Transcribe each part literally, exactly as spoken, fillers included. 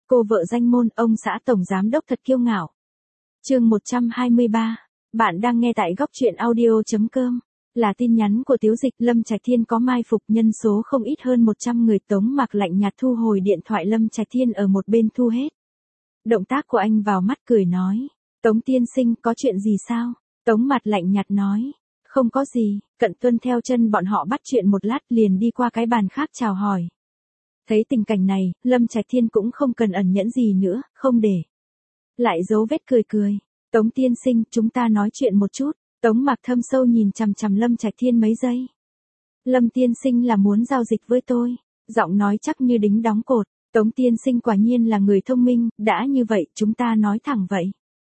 Cô vợ danh môn, ông xã tổng giám đốc thật kiêu ngạo. Chương một trăm hai mươi ba. Bạn đang nghe tại góc truyện audio chấm com. Là tin nhắn của Tiếu Dịch, Lâm Trạch Thiên có mai phục, nhân số không ít hơn một trăm người. Tống Mạc lạnh nhạt thu hồi điện thoại, Lâm Trạch Thiên ở một bên thu hết. Động tác của anh vào mắt cười nói. Tống tiên sinh, có chuyện gì sao? Tống Mạc lạnh nhạt nói. Không có gì. Cận Tuân theo chân bọn họ bắt chuyện một lát liền đi qua cái bàn khác chào hỏi. Thấy tình cảnh này, Lâm Trạch Thiên cũng không cần ẩn nhẫn gì nữa, không để lại dấu vết, cười cười. Tống tiên sinh, chúng ta nói chuyện một chút. Tống Mạc thâm sâu nhìn chằm chằm Lâm Trạch Thiên mấy giây. Lâm tiên sinh là muốn giao dịch với tôi. Giọng nói chắc như đính đóng cột. Tống tiên sinh quả nhiên là người thông minh, đã như vậy, chúng ta nói thẳng vậy.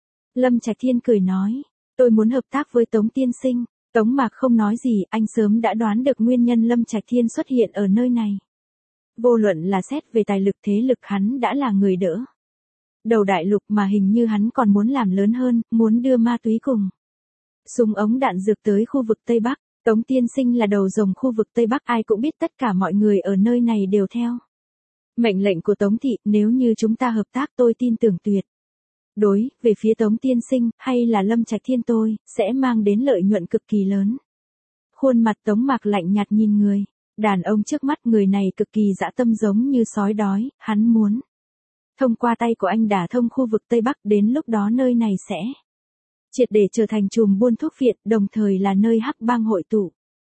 Lâm Trạch Thiên cười nói. Tôi muốn hợp tác với Tống tiên sinh. Tống Mạc không nói gì, anh sớm đã đoán được nguyên nhân Lâm Trạch Thiên xuất hiện ở nơi này. Vô luận là xét về tài lực thế lực, hắn đã là người đỡ đầu đại lục, mà hình như hắn còn muốn làm lớn hơn, muốn đưa ma túy cùng súng ống đạn dược tới khu vực Tây Bắc. Tống tiên sinh là đầu rồng khu vực Tây Bắc, ai cũng biết, tất cả mọi người ở nơi này đều theo mệnh lệnh của Tống thị. Nếu như chúng ta hợp tác, tôi tin tưởng tuyệt đối về phía Tống tiên sinh, hay là Lâm Trạch Thiên tôi, sẽ mang đến lợi nhuận cực kỳ lớn. Khuôn mặt Tống Mạc lạnh nhạt nhìn người đàn ông trước mắt, người này cực kỳ dã tâm, giống như sói đói, hắn muốn thông qua tay của anh đả thông khu vực Tây Bắc, đến lúc đó nơi này sẽ triệt để trở thành chùm buôn thuốc phiện, đồng thời là nơi hắc bang hội tụ.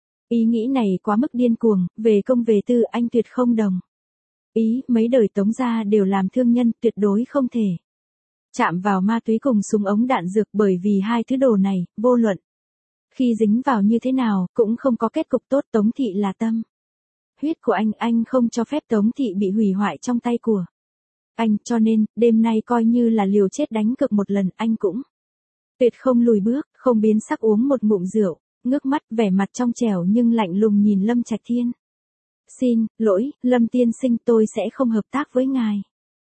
Ý nghĩ này quá mức điên cuồng, về công về tư anh tuyệt không đồng ý, mấy đời Tống gia đều làm thương nhân, tuyệt đối không thể chạm vào ma túy cùng súng ống đạn dược, bởi vì hai thứ đồ này, vô luận khi dính vào như thế nào, cũng không có kết cục tốt. Tống thị là tâm huyết của anh, anh không cho phép Tống thị bị hủy hoại trong tay của anh, cho nên, đêm nay coi như là liều chết đánh cược một lần, anh cũng tuyệt không lùi bước. Không biến sắc uống một ngụm rượu, ngước mắt, vẻ mặt trong trẻo nhưng lạnh lùng nhìn Lâm Trạch Thiên. Xin lỗi, Lâm tiên sinh, tôi sẽ không hợp tác với ngài.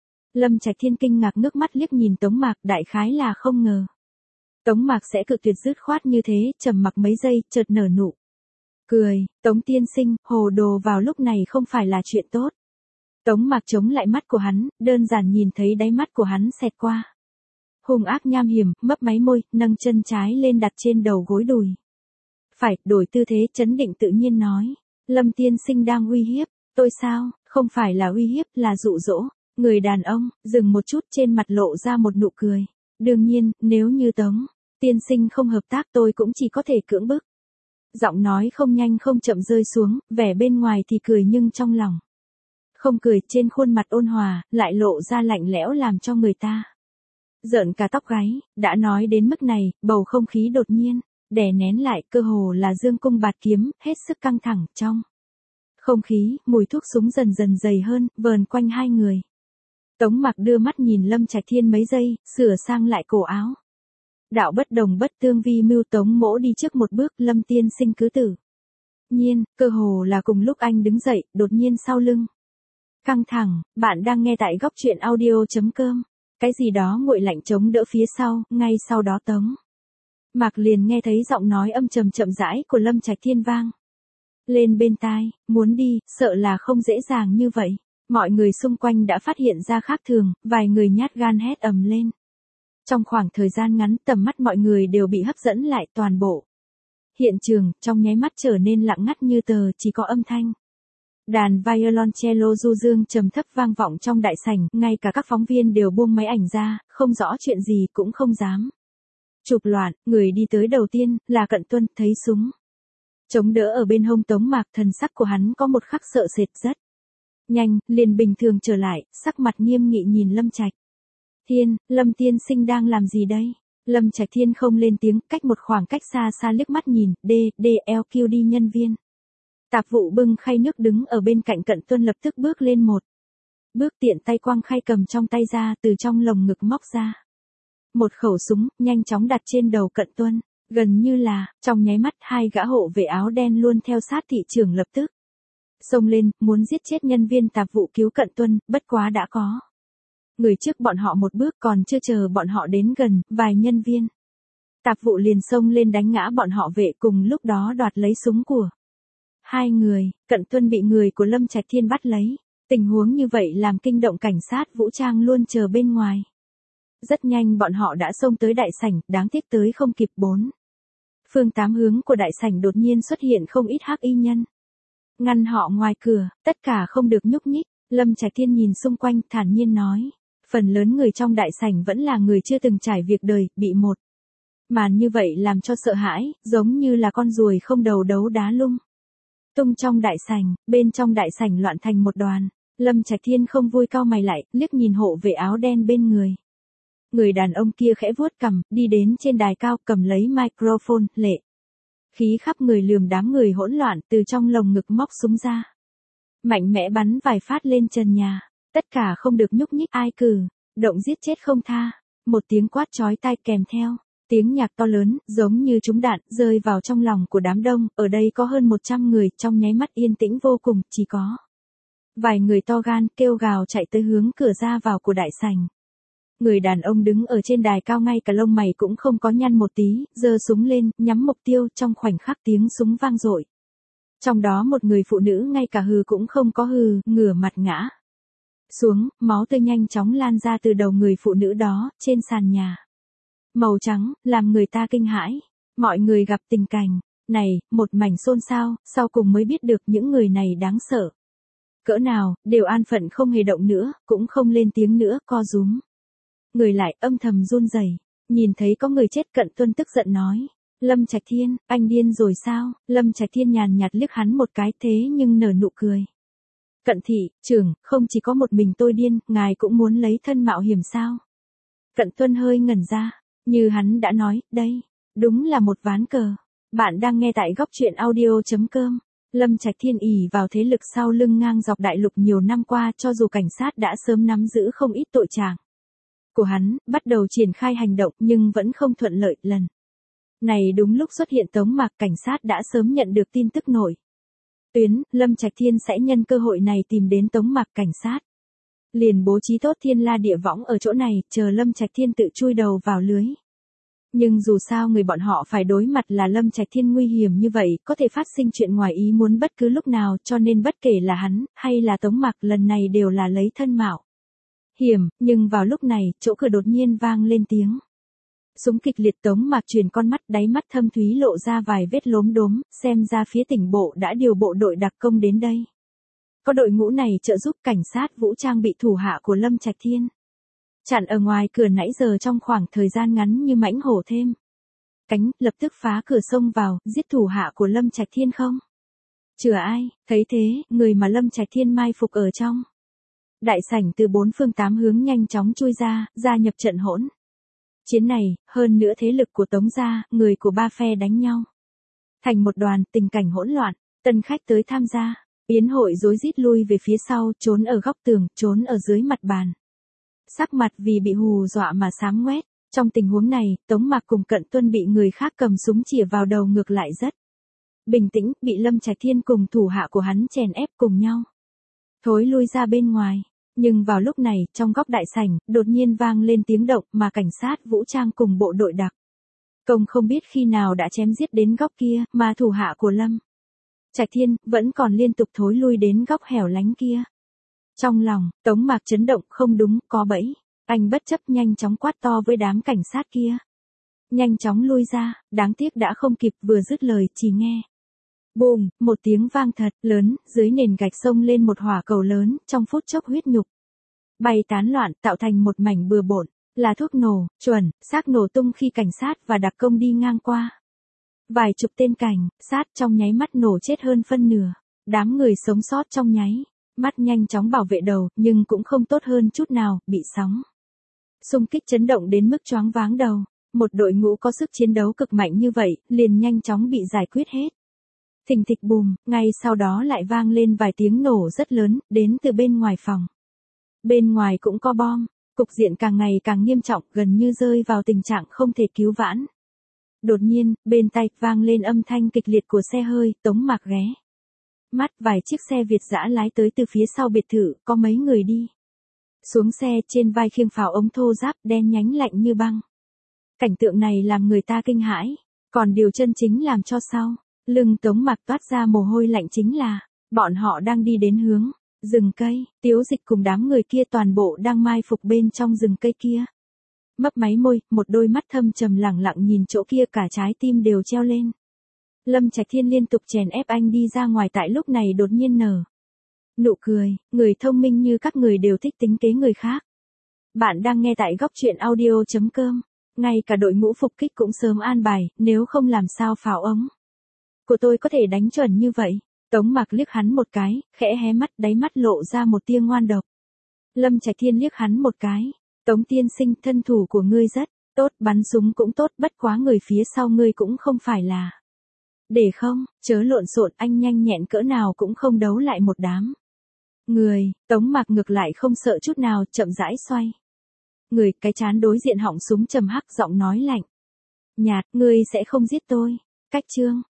Lâm Trạch Thiên kinh ngạc ngước mắt liếc nhìn Tống Mạc, đại khái là không ngờ Tống Mạc sẽ cự tuyệt dứt khoát như thế, trầm mặc mấy giây, chợt nở nụ cười. Tống tiên sinh, hồ đồ vào lúc này không phải là chuyện tốt. Tống Mạc chống lại mắt của hắn, đơn giản nhìn thấy đáy mắt của hắn xẹt qua hung ác nham hiểm, mấp máy môi, nâng chân trái lên đặt trên đầu gối đùi phải, đổi tư thế, trấn định tự nhiên nói. Lâm tiên sinh đang uy hiếp tôi sao? Không phải là uy hiếp, là dụ dỗ. Người đàn ông dừng một chút, trên mặt lộ ra một nụ cười. Đương nhiên, nếu như Tống tiên sinh không hợp tác, tôi cũng chỉ có thể cưỡng bức. Giọng nói không nhanh không chậm rơi xuống, vẻ bên ngoài thì cười nhưng trong lòng không cười, trên khuôn mặt ôn hòa lại lộ ra lạnh lẽo, làm cho người ta rợn cả tóc gáy. Đã nói đến mức này, bầu không khí đột nhiên đè nén lại, cơ hồ là dương cung bạt kiếm, hết sức căng thẳng. Trong không khí, mùi thuốc súng dần dần dày hơn, vờn quanh hai người. Tống Mạc đưa mắt nhìn Lâm Trạch Thiên mấy giây, sửa sang lại cổ áo. Đạo bất đồng bất tương vi mưu, Tống mỗ đi trước một bước, Lâm tiên sinh cứ tử nhiên. Cơ hồ là cùng lúc anh đứng dậy, đột nhiên sau lưng căng thẳng. Bạn đang nghe tại góc truyện audio chấm com. Cái gì đó nguội lạnh chống đỡ phía sau, ngay sau đó Tống Mạc liền nghe thấy giọng nói âm trầm chậm rãi của Lâm Trạch Thiên vang lên bên tai. Muốn đi, sợ là không dễ dàng như vậy. Mọi người xung quanh đã phát hiện ra khác thường, vài người nhát gan hét ầm lên. Trong khoảng thời gian ngắn, tầm mắt mọi người đều bị hấp dẫn lại, toàn bộ hiện trường trong nháy mắt trở nên lặng ngắt như tờ, chỉ có âm thanh đàn violoncello du dương trầm thấp vang vọng trong đại sảnh. Ngay cả các phóng viên đều buông máy ảnh ra, không rõ chuyện gì cũng không dám chụp loạn. Người đi tới đầu tiên là Cận Tuân, thấy súng chống đỡ ở bên hông Tống Mạc, thần sắc của hắn có một khắc sợ sệt, rất nhanh liền bình thường trở lại, sắc mặt nghiêm nghị nhìn Lâm Trạch Thiên. Lâm tiên sinh đang làm gì đây? Lâm Trạch Thiên không lên tiếng, cách một khoảng cách xa xa liếc mắt nhìn. D, D, L Q D nhân viên tạp vụ bưng khay nước đứng ở bên cạnh Cận Tuân, lập tức bước lên một bước, tiện tay quăng khay cầm trong tay ra, từ trong lồng ngực móc ra một khẩu súng, nhanh chóng đặt trên đầu Cận Tuân. Gần như là trong nháy mắt, hai gã hộ vệ áo đen luôn theo sát thị trưởng lập tức xông lên, muốn giết chết nhân viên tạp vụ cứu Cận Tuân. Bất quá đã có người trước bọn họ một bước, còn chưa chờ bọn họ đến gần, vài nhân viên tạp vụ liền xông lên đánh ngã bọn họ vệ, cùng lúc đó đoạt lấy súng của hai người. Cận Tuân bị người của Lâm Trạch Thiên bắt lấy, Tình huống như vậy làm kinh động cảnh sát vũ trang luôn chờ bên ngoài. Rất nhanh bọn họ đã xông tới đại sảnh, đáng tiếc tới không kịp bốn. Phương tám hướng của đại sảnh đột nhiên xuất hiện không ít hắc y nhân. Ngăn họ ngoài cửa, tất cả không được nhúc nhích. Lâm Trạch Thiên nhìn xung quanh thản nhiên nói. Phần lớn người trong đại sảnh vẫn là người chưa từng trải việc đời, bị một màn như vậy làm cho sợ hãi, giống như là con ruồi không đầu đấu đá lung tung trong đại sảnh, bên trong đại sảnh loạn thành một đoàn. Lâm Trạch Thiên không vui cau mày lại, liếc nhìn hộ vệ áo đen bên người. Người đàn ông kia khẽ vuốt cằm, đi đến trên đài cao cầm lấy microphone, lệ khí khắp người lườm đám người hỗn loạn, từ trong lồng ngực móc súng ra. Mạnh mẽ bắn vài phát lên trần nhà, tất cả không được nhúc nhích, ai cử động giết chết không tha. Một tiếng quát chói tai kèm theo tiếng nhạc to lớn, giống như trúng đạn, rơi vào trong lòng của đám đông. Ở đây có hơn một trăm người, trong nháy mắt yên tĩnh vô cùng, chỉ có vài người to gan kêu gào chạy tới hướng cửa ra vào của đại sảnh. Người đàn ông đứng ở trên đài cao ngay cả lông mày cũng không có nhăn một tí, giơ súng lên, nhắm mục tiêu, trong khoảnh khắc tiếng súng vang dội. Trong đó một người phụ nữ ngay cả hừ cũng không có hừ, ngửa mặt ngã xuống, máu tươi nhanh chóng lan ra từ đầu người phụ nữ đó, trên sàn nhà. Màu trắng, làm người ta kinh hãi. Mọi người gặp tình cảnh này, một mảnh xôn xao, sau cùng mới biết được những người này đáng sợ cỡ nào, đều an phận không hề động nữa, cũng không lên tiếng nữa, co rúm người lại, âm thầm run rẩy. Nhìn thấy có người chết, Cận Tuân tức giận nói. Lâm Trạch Thiên, anh điên rồi sao? Lâm Trạch Thiên nhàn nhạt liếc hắn một cái, thế nhưng nở nụ cười. Cận thị, trưởng, không chỉ có một mình tôi điên, ngài cũng muốn lấy thân mạo hiểm sao? Cận Tuân hơi ngẩn ra, như hắn đã nói, đây, đúng là một ván cờ. Bạn đang nghe tại góc truyện audio.com. Lâm Trạch Thiên ỷ vào thế lực sau lưng ngang dọc đại lục nhiều năm qua, cho dù cảnh sát đã sớm nắm giữ không ít tội trạng của hắn, bắt đầu triển khai hành động nhưng vẫn không thuận lợi. Lần này đúng lúc xuất hiện Tống Mạc, cảnh sát đã sớm nhận được tin tức nổi tuyến, Lâm Trạch Thiên sẽ nhân cơ hội này tìm đến Tống Mạc, cảnh sát liền bố trí tốt thiên la địa võng ở chỗ này, chờ Lâm Trạch Thiên tự chui đầu vào lưới. Nhưng dù sao người bọn họ phải đối mặt là Lâm Trạch Thiên nguy hiểm như vậy, có thể phát sinh chuyện ngoài ý muốn bất cứ lúc nào, cho nên bất kể là hắn, hay là Tống Mạc, lần này đều là lấy thân mạo hiểm. Nhưng vào lúc này, chỗ cửa đột nhiên vang lên tiếng súng kịch liệt. Tống Mạc chuyển con mắt, đáy mắt thâm thúy lộ ra vài vết lốm đốm, xem ra phía tỉnh bộ đã điều bộ đội đặc công đến đây. Có đội ngũ này trợ giúp, cảnh sát vũ trang bị thủ hạ của Lâm Trạch Thiên chặn ở ngoài cửa nãy giờ trong khoảng thời gian ngắn như mãnh hổ thêm cánh, lập tức phá cửa xông vào, giết thủ hạ của Lâm Trạch Thiên không chừa ai. Thấy thế, người mà Lâm Trạch Thiên mai phục ở trong đại sảnh từ bốn phương tám hướng nhanh chóng chui ra, gia nhập trận hỗn chiến này. Hơn nữa thế lực của Tống gia, người của ba phe đánh nhau thành một đoàn, tình cảnh hỗn loạn. Tân khách tới tham gia yến hội rối rít lui về phía sau, trốn ở góc tường, trốn ở dưới mặt bàn, sắc mặt vì bị hù dọa mà xám ngoét. Trong tình huống này, Tống Mạc cùng Cận Tuân bị người khác cầm súng chĩa vào đầu ngược lại rất bình tĩnh, bị Lâm Trạch Thiên cùng thủ hạ của hắn chèn ép cùng nhau thối lui ra bên ngoài. Nhưng vào lúc này, trong góc đại sảnh, đột nhiên vang lên tiếng động, mà cảnh sát vũ trang cùng bộ đội đặc công không biết khi nào đã chém giết đến góc kia, mà thủ hạ của Lâm Trạch Thiên vẫn còn liên tục thối lui đến góc hẻo lánh kia. Trong lòng, Tống Mạc chấn động, không đúng, có bẫy. Anh bất chấp nhanh chóng quát to với đám cảnh sát kia. Nhanh chóng lui ra, đáng tiếc đã không kịp, vừa dứt lời, chỉ nghe bùm, một tiếng vang thật lớn, dưới nền gạch xông lên một hỏa cầu lớn, trong phút chốc huyết nhục bay tán loạn, tạo thành một mảnh bừa bộn, là thuốc nổ, chuẩn, xác nổ tung khi cảnh sát và đặc công đi ngang qua. Vài chục tên cảnh sát trong nháy mắt nổ chết hơn phân nửa, đám người sống sót trong nháy mắt nhanh chóng bảo vệ đầu, nhưng cũng không tốt hơn chút nào, bị sóng xung kích chấn động đến mức choáng váng đầu. Một đội ngũ có sức chiến đấu cực mạnh như vậy, liền nhanh chóng bị giải quyết hết. Thình thịch bùm, ngay sau đó lại vang lên vài tiếng nổ rất lớn, đến từ bên ngoài phòng. Bên ngoài cũng có bom, cục diện càng ngày càng nghiêm trọng, gần như rơi vào tình trạng không thể cứu vãn. Đột nhiên, bên tai vang lên âm thanh kịch liệt của xe hơi. Tống Mạc ghé mắt, vài chiếc xe Việt dã lái tới từ phía sau biệt thự, có mấy người đi xuống xe, trên vai khiêng pháo ống thô ráp đen nhánh lạnh như băng. Cảnh tượng này làm người ta kinh hãi, còn điều chân chính làm cho sau lưng Tống Mạc toát ra mồ hôi lạnh chính là bọn họ đang đi đến hướng Rừng cây, Tiếu Dịch cùng đám người kia toàn bộ đang mai phục bên trong rừng cây kia. Mấp máy môi, một đôi mắt thâm trầm lẳng lặng nhìn chỗ kia, cả trái tim đều treo lên. Lâm Trạch Thiên liên tục chèn ép anh đi ra ngoài, tại lúc này đột nhiên nở nụ cười, người thông minh như các người đều thích tính kế người khác. Bạn đang nghe tại góc truyện audio.com, ngay cả đội ngũ phục kích cũng sớm an bài, nếu không làm sao pháo ống của tôi có thể đánh chuẩn như vậy. Tống Mạc liếc hắn một cái, khẽ hé mắt, đáy mắt lộ ra một tia ngoan độc. Lâm Trạch Thiên liếc hắn một cái, Tống tiên sinh, thân thủ của ngươi rất tốt, bắn súng cũng tốt, bất quá người phía sau ngươi cũng không phải là để không, chớ lộn xộn, anh nhanh nhẹn cỡ nào cũng không đấu lại một đám người. Tống Mạc ngược lại không sợ chút nào, chậm rãi xoay người, cái chán đối diện họng súng trầm hắc, giọng nói lạnh nhạt, ngươi sẽ không giết tôi. Cách chương